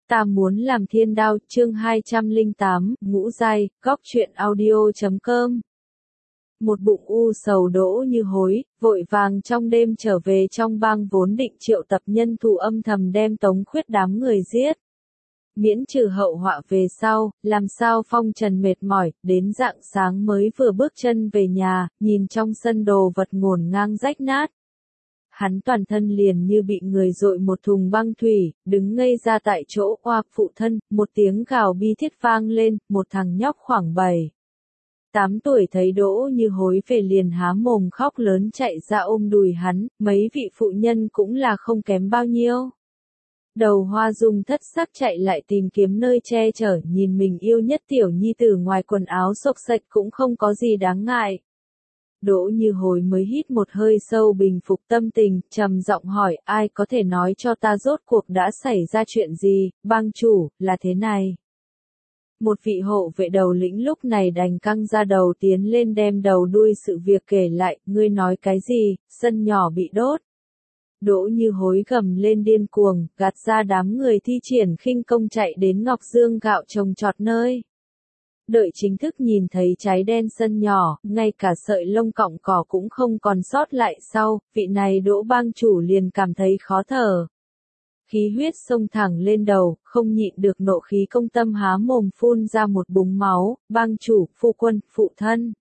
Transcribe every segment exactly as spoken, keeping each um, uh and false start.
Ta muốn làm thiên đao, chương hai trăm lẻ tám, ngũ giai, góc truyện audio chấm com. Một bụng u sầu Đỗ Như Hối, vội vàng trong đêm trở về trong bang vốn định triệu tập nhân thủ âm thầm đem Tống Khuyết đám người giết. Miễn trừ hậu họa về sau, làm sao phong trần mệt mỏi, đến rạng sáng mới vừa bước chân về nhà, nhìn trong sân đồ vật ngổn ngang rách nát. Hắn toàn thân liền như bị người dội một thùng băng thủy, đứng ngây ra tại chỗ. Oa phụ thân, một tiếng gào bi thiết vang lên, một thằng nhóc khoảng bảy tám tuổi thấy Đỗ Như Hối về liền há mồm khóc lớn chạy ra ôm đùi hắn, mấy vị phụ nhân cũng là không kém bao nhiêu. Đầu Hoa Dung thất sắc chạy lại tìm kiếm nơi che chở, nhìn mình yêu nhất tiểu nhi tử ngoài quần áo xộc xệch cũng không có gì đáng ngại. Đỗ Như Hối mới hít một hơi sâu bình phục tâm tình, trầm giọng hỏi, ai có thể nói cho ta rốt cuộc đã xảy ra chuyện gì? Bang chủ, là thế này. Một vị hộ vệ đầu lĩnh lúc này đành căng ra đầu tiến lên đem đầu đuôi sự việc kể lại, ngươi nói cái gì? Sân nhỏ bị đốt. Đỗ Như Hối gầm lên điên cuồng, gạt ra đám người thi triển khinh công chạy đến Ngọc Dương gạo trồng trọt nơi. Đợi chính thức nhìn thấy cháy đen sân nhỏ, ngay cả sợi lông cọng cỏ cũng không còn sót lại sau, vị này Đỗ bang chủ liền cảm thấy khó thở. Khí huyết xông thẳng lên đầu, không nhịn được nộ khí công tâm há mồm phun ra một búng máu, bang chủ, phu quân, phụ thân.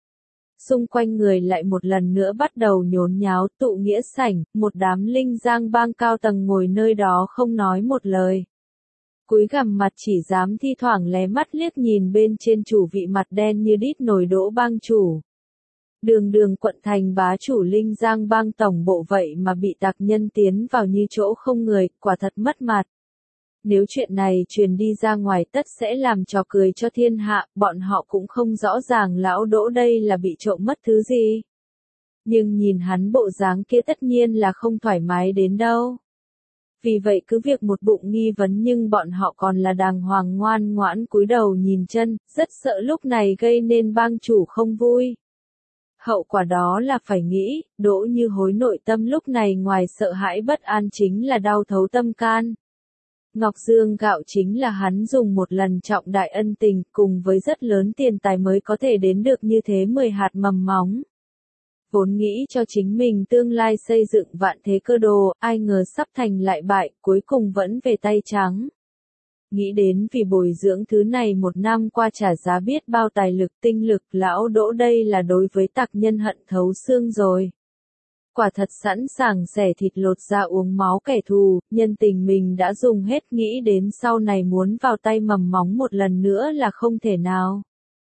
Xung quanh người lại một lần nữa bắt đầu nhốn nháo, tụ nghĩa sảnh, một đám linh giang bang cao tầng ngồi nơi đó không nói một lời. Cúi gằm mặt chỉ dám thi thoảng lé mắt liếc nhìn bên trên chủ vị mặt đen như đít nồi Đỗ bang chủ. Đường đường quận thành bá chủ linh giang bang tổng bộ vậy mà bị tặc nhân tiến vào như chỗ không người, quả thật mất mặt. Nếu chuyện này truyền đi ra ngoài tất sẽ làm trò cười cho thiên hạ, bọn họ cũng không rõ ràng lão Đỗ đây là bị trộm mất thứ gì. Nhưng nhìn hắn bộ dáng kia tất nhiên là không thoải mái đến đâu. Vì vậy cứ việc một bụng nghi vấn nhưng bọn họ còn là đàng hoàng ngoan ngoãn cúi đầu nhìn chân, rất sợ lúc này gây nên bang chủ không vui. Hậu quả đó là phải nghĩ, Đỗ Như Hối nội tâm lúc này ngoài sợ hãi bất an chính là đau thấu tâm can. Ngọc Dương gạo chính là hắn dùng một lần trọng đại ân tình cùng với rất lớn tiền tài mới có thể đến được như thế mười hạt mầm móng. Vốn nghĩ cho chính mình tương lai xây dựng vạn thế cơ đồ, ai ngờ sắp thành lại bại, cuối cùng vẫn về tay trắng. Nghĩ đến vì bồi dưỡng thứ này một năm qua trả giá biết bao tài lực tinh lực, lão Đỗ đây là đối với tặc nhân hận thấu xương rồi. Quả thật sẵn sàng xẻ thịt lột da uống máu kẻ thù, nhân tình mình đã dùng hết, nghĩ đến sau này muốn vào tay mầm móng một lần nữa là không thể nào.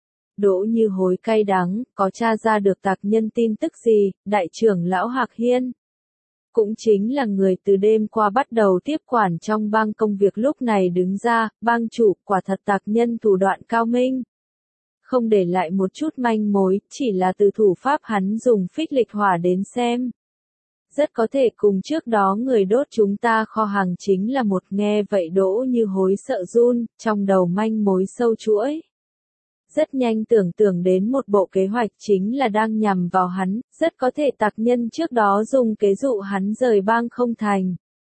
Đỗ Như Hối cay đắng, có tra ra được tặc nhân tin tức gì? Đại trưởng lão Hạc Hiên cũng chính là người từ đêm qua bắt đầu tiếp quản trong bang công việc lúc này đứng ra, bang chủ, quả thật tặc nhân thủ đoạn cao minh. Không để lại một chút manh mối, chỉ là từ thủ pháp hắn dùng phích lịch hỏa đến xem. Rất có thể cùng trước đó người đốt chúng ta kho hàng chính là một, nghe vậy Đỗ Như Hối sợ run, trong đầu manh mối sâu chuỗi. Rất nhanh tưởng tượng đến một bộ kế hoạch chính là đang nhằm vào hắn, rất có thể tặc nhân trước đó dùng kế dụ hắn rời bang không thành.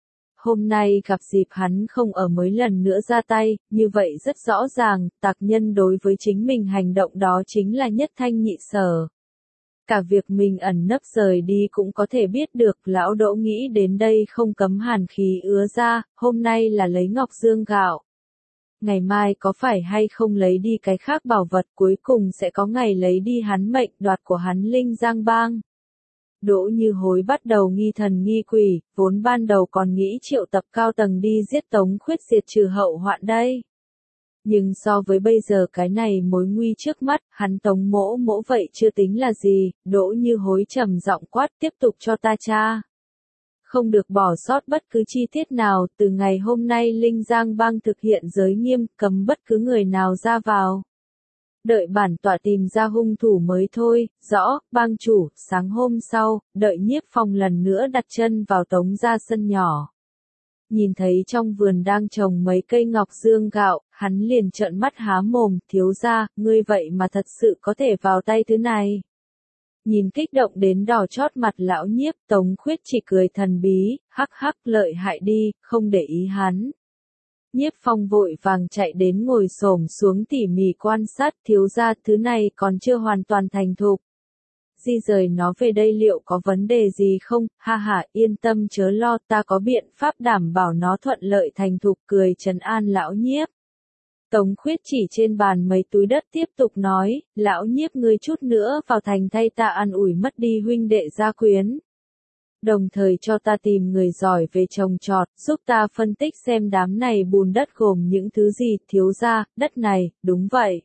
Hôm nay gặp dịp hắn không ở mới lần nữa ra tay, như vậy rất rõ ràng, tặc nhân đối với chính mình hành động đó chính là nhất thanh nhị sở. Cả việc mình ẩn nấp rời đi cũng có thể biết được, lão Đỗ nghĩ đến đây không cấm hàn khí ứa ra, hôm nay là lấy Ngọc Dương gạo. Ngày mai có phải hay không lấy đi cái khác bảo vật, cuối cùng sẽ có ngày lấy đi hắn mệnh đoạt của hắn linh giang bang. Đỗ Như Hối bắt đầu nghi thần nghi quỷ, vốn ban đầu còn nghĩ triệu tập cao tầng đi giết Tống Khuyết diệt trừ hậu hoạn đây. Nhưng so với bây giờ cái này mối nguy trước mắt, hắn Tống mỗ mỗ vậy chưa tính là gì, Đỗ Như Hối trầm giọng quát, tiếp tục cho ta tra. Không được bỏ sót bất cứ chi tiết nào, từ ngày hôm nay Linh Giang bang thực hiện giới nghiêm, cấm bất cứ người nào ra vào. Đợi bản tọa tìm ra hung thủ mới thôi, rõ, bang chủ. Sáng hôm sau, đợi Nhiếp Phong lần nữa đặt chân vào Tống gia sân nhỏ. Nhìn thấy trong vườn đang trồng mấy cây ngọc dương gạo, hắn liền trợn mắt há mồm, thiếu gia, ngươi vậy mà thật sự có thể vào tay thứ này. Nhìn kích động đến đỏ chót mặt lão Nhiếp, Tống Khuyết chỉ cười thần bí, hắc hắc lợi hại đi, không để ý hắn. Nhiếp Phong vội vàng chạy đến ngồi xổm xuống tỉ mỉ quan sát, thiếu gia, thứ này còn chưa hoàn toàn thành thục. Di rời nó về đây liệu có vấn đề gì không? Ha ha, yên tâm chớ lo, ta có biện pháp đảm bảo nó thuận lợi thành thục, cười trấn an lão Nhiếp. Tống Khuyết chỉ trên bàn mấy túi đất tiếp tục nói, lão Nhiếp ngươi chút nữa vào thành thay ta an ủi mất đi huynh đệ gia quyến. Đồng thời cho ta tìm người giỏi về trồng trọt, giúp ta phân tích xem đám này bùn đất gồm những thứ gì. Thiếu gia, đất này, đúng vậy.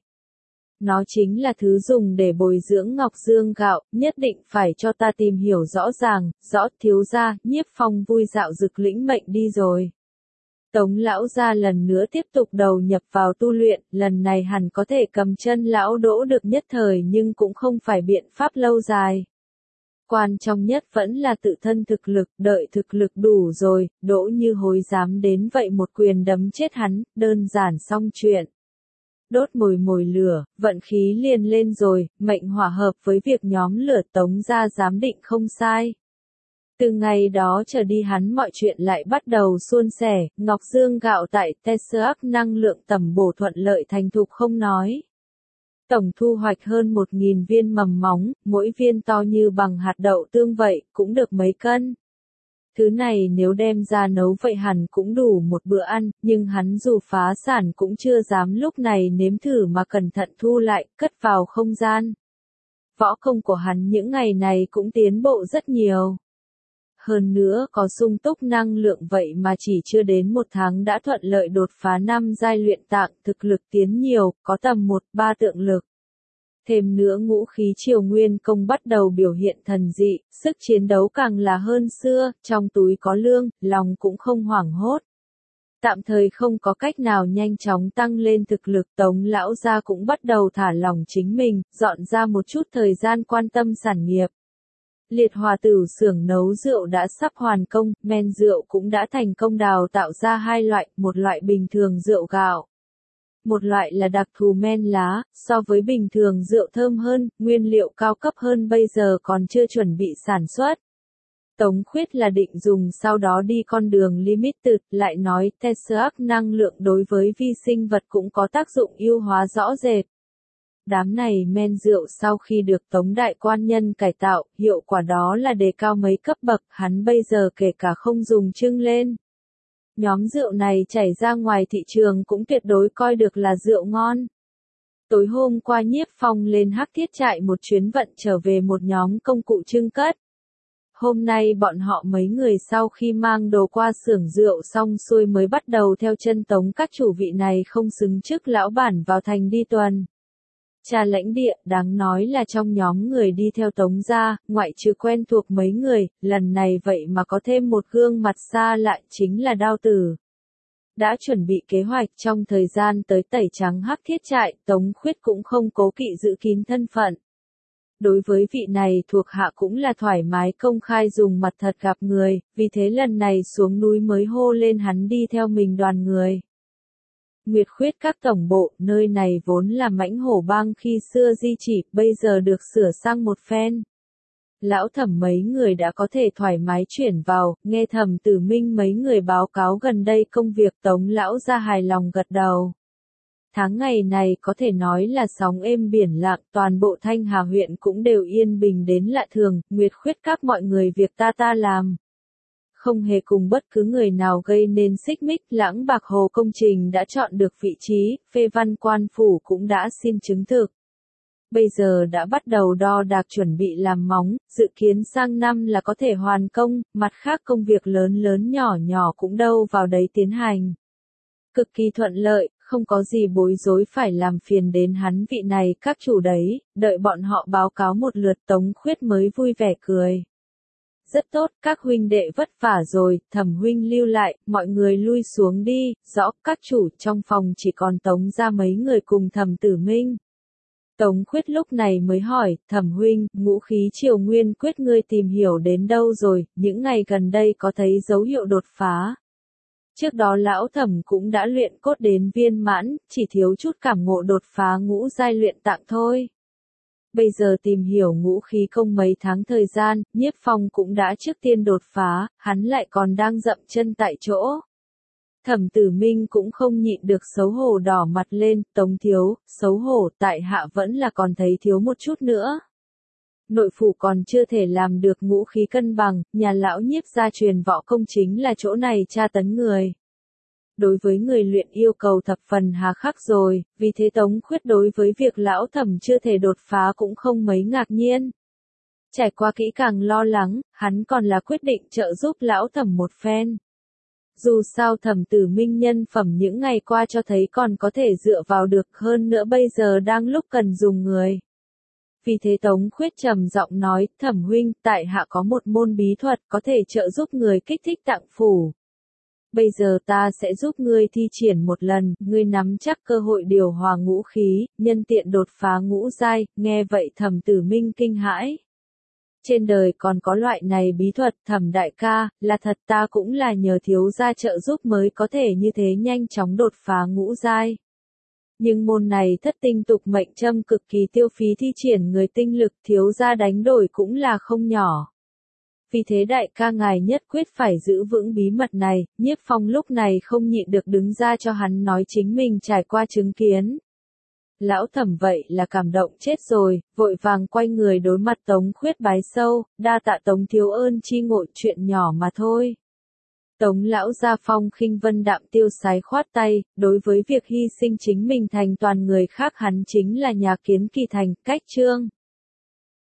Nó chính là thứ dùng để bồi dưỡng ngọc dương gạo, nhất định phải cho ta tìm hiểu rõ ràng, rõ. Thiếu gia. Nhiếp Phong vui dạo dực lĩnh mệnh đi rồi. Tống lão gia lần nữa tiếp tục đầu nhập vào tu luyện, lần này hẳn có thể cầm chân lão Đỗ được nhất thời nhưng cũng không phải biện pháp lâu dài. Quan trọng nhất vẫn là tự thân thực lực, đợi thực lực đủ rồi, Đỗ Như Hối dám đến vậy một quyền đấm chết hắn, đơn giản xong chuyện. Đốt mồi mồi lửa, vận khí liền lên rồi, mệnh hỏa hợp với việc nhóm lửa Tống gia giám định không sai. Từ ngày đó trở đi hắn mọi chuyện lại bắt đầu suôn sẻ, ngọc dương gạo tại Texas năng lượng tầm bổ thuận lợi thành thục không nói. Tổng thu hoạch hơn một nghìn viên mầm móng, mỗi viên to như bằng hạt đậu tương vậy, cũng được mấy cân. Thứ này nếu đem ra nấu vậy hẳn cũng đủ một bữa ăn, nhưng hắn dù phá sản cũng chưa dám lúc này nếm thử mà cẩn thận thu lại, cất vào không gian. Võ công của hắn những ngày này cũng tiến bộ rất nhiều. Hơn nữa có sung túc năng lượng vậy mà chỉ chưa đến một tháng đã thuận lợi đột phá năm giai luyện tạng, thực lực tiến nhiều, có tầm một ba tượng lực. Thêm nữa ngũ khí triều nguyên công bắt đầu biểu hiện thần dị, sức chiến đấu càng là hơn xưa, trong túi có lương, lòng cũng không hoảng hốt. Tạm thời không có cách nào nhanh chóng tăng lên thực lực, Tống lão gia cũng bắt đầu thả lỏng chính mình, dọn ra một chút thời gian quan tâm sản nghiệp. Liệt hòa tử xưởng nấu rượu đã sắp hoàn công, men rượu cũng đã thành công đào tạo ra hai loại, một loại bình thường rượu gạo. Một loại là đặc thù men lá, so với bình thường rượu thơm hơn, nguyên liệu cao cấp hơn bây giờ còn chưa chuẩn bị sản xuất. Tống Khuyết là định dùng sau đó đi con đường limited, lại nói Texas năng lượng đối với vi sinh vật cũng có tác dụng ưu hóa rõ rệt. Đám này men rượu sau khi được Tống đại quan nhân cải tạo, hiệu quả đó là đề cao mấy cấp bậc, hắn bây giờ kể cả không dùng trưng lên. Nhóm rượu này chảy ra ngoài thị trường cũng tuyệt đối coi được là rượu ngon. Tối hôm qua Nhiếp Phong lên Hắc Thiết Trại một chuyến vận trở về một nhóm công cụ trưng cất. Hôm nay bọn họ mấy người sau khi mang đồ qua xưởng rượu xong xuôi mới bắt đầu theo chân Tống các chủ vị này không xứng chức lão bản vào thành đi tuần. Trà lãnh địa, đáng nói là trong nhóm người đi theo Tống gia, ngoại trừ quen thuộc mấy người, lần này vậy mà có thêm một gương mặt xa lạ chính là Đao Tử. Đã chuẩn bị kế hoạch trong thời gian tới tẩy trắng Hắc Thiết Trại, Tống Khuyết cũng không cố kỵ giữ kín thân phận. Đối với vị này thuộc hạ cũng là thoải mái công khai dùng mặt thật gặp người, vì thế lần này xuống núi mới hô lên hắn đi theo mình đoàn người. Nguyệt Khuyết các tổng bộ, nơi này vốn là mãnh hổ bang khi xưa di chỉ, bây giờ được sửa sang một phen. Lão Thẩm mấy người đã có thể thoải mái chuyển vào, nghe Thẩm Tử Minh mấy người báo cáo gần đây công việc, Tống lão ra hài lòng gật đầu. Tháng ngày này có thể nói là sóng êm biển lặng, toàn bộ Thanh Hà huyện cũng đều yên bình đến lạ thường, Nguyệt Khuyết các mọi người việc ta ta làm. Không hề cùng bất cứ người nào gây nên xích mích, Lãng Bạc Hồ công trình đã chọn được vị trí, phê văn quan phủ cũng đã xin chứng thực. Bây giờ đã bắt đầu đo đạc chuẩn bị làm móng, dự kiến sang năm là có thể hoàn công, mặt khác công việc lớn lớn nhỏ nhỏ cũng đâu vào đấy tiến hành. Cực kỳ thuận lợi, không có gì bối rối phải làm phiền đến hắn vị này các chủ đấy, đợi bọn họ báo cáo một lượt Tống Khuyết mới vui vẻ cười. Rất tốt, các huynh đệ vất vả rồi, Thẩm huynh lưu lại, mọi người lui xuống đi, rõ, các chủ, trong phòng chỉ còn Tống ra mấy người cùng Thẩm Tử Minh. Tống Khuyết lúc này mới hỏi, Thẩm huynh, ngũ khí triều nguyên quyết ngươi tìm hiểu đến đâu rồi, những ngày gần đây có thấy dấu hiệu đột phá. Trước đó lão Thẩm cũng đã luyện cốt đến viên mãn, chỉ thiếu chút cảm ngộ đột phá ngũ giai luyện tạng thôi. Bây giờ tìm hiểu ngũ khí công mấy tháng thời gian, Nhiếp Phong cũng đã trước tiên đột phá, hắn lại còn đang dậm chân tại chỗ. Thẩm Tử Minh cũng không nhịn được xấu hổ đỏ mặt lên, Tống thiếu, xấu hổ, tại hạ vẫn là còn thấy thiếu một chút nữa. Nội phủ còn chưa thể làm được ngũ khí cân bằng, nhà lão Nhiếp gia truyền võ công chính là chỗ này tra tấn người. Đối với người luyện yêu cầu thập phần hà khắc rồi, vì thế Tống Khuyết đối với việc lão Thẩm chưa thể đột phá cũng không mấy ngạc nhiên. Trải qua kỹ càng lo lắng, hắn còn là quyết định trợ giúp lão Thẩm một phen. Dù sao Thẩm Tử Minh nhân phẩm những ngày qua cho thấy còn có thể dựa vào được, hơn nữa bây giờ đang lúc cần dùng người. Vì thế Tống Khuyết trầm giọng nói, Thẩm huynh, tại hạ có một môn bí thuật có thể trợ giúp người kích thích tạng phủ. Bây giờ ta sẽ giúp ngươi thi triển một lần, ngươi nắm chắc cơ hội điều hòa ngũ khí, nhân tiện đột phá ngũ giai, nghe vậy Thẩm Tử Minh kinh hãi. Trên đời còn có loại này bí thuật, Thẩm đại ca, là thật, ta cũng là nhờ thiếu gia trợ giúp mới có thể như thế nhanh chóng đột phá ngũ giai. Nhưng môn này thất tinh tục mệnh châm cực kỳ tiêu phí thi triển người tinh lực, thiếu gia đánh đổi cũng là không nhỏ. Vì thế đại ca ngài nhất quyết phải giữ vững bí mật này. Nhiếp Phong lúc này không nhịn được đứng ra cho hắn nói chính mình trải qua chứng kiến. Lão Thẩm vậy là cảm động chết rồi, vội vàng quay người đối mặt Tống Khuyết bái sâu, đa tạ Tống thiếu ơn chi ngộ, chuyện nhỏ mà thôi. Tống lão gia phong khinh vân đạm tiêu sái khoát tay, đối với việc hy sinh chính mình thành toàn người khác hắn chính là nhà kiến kỳ thành, cách chương.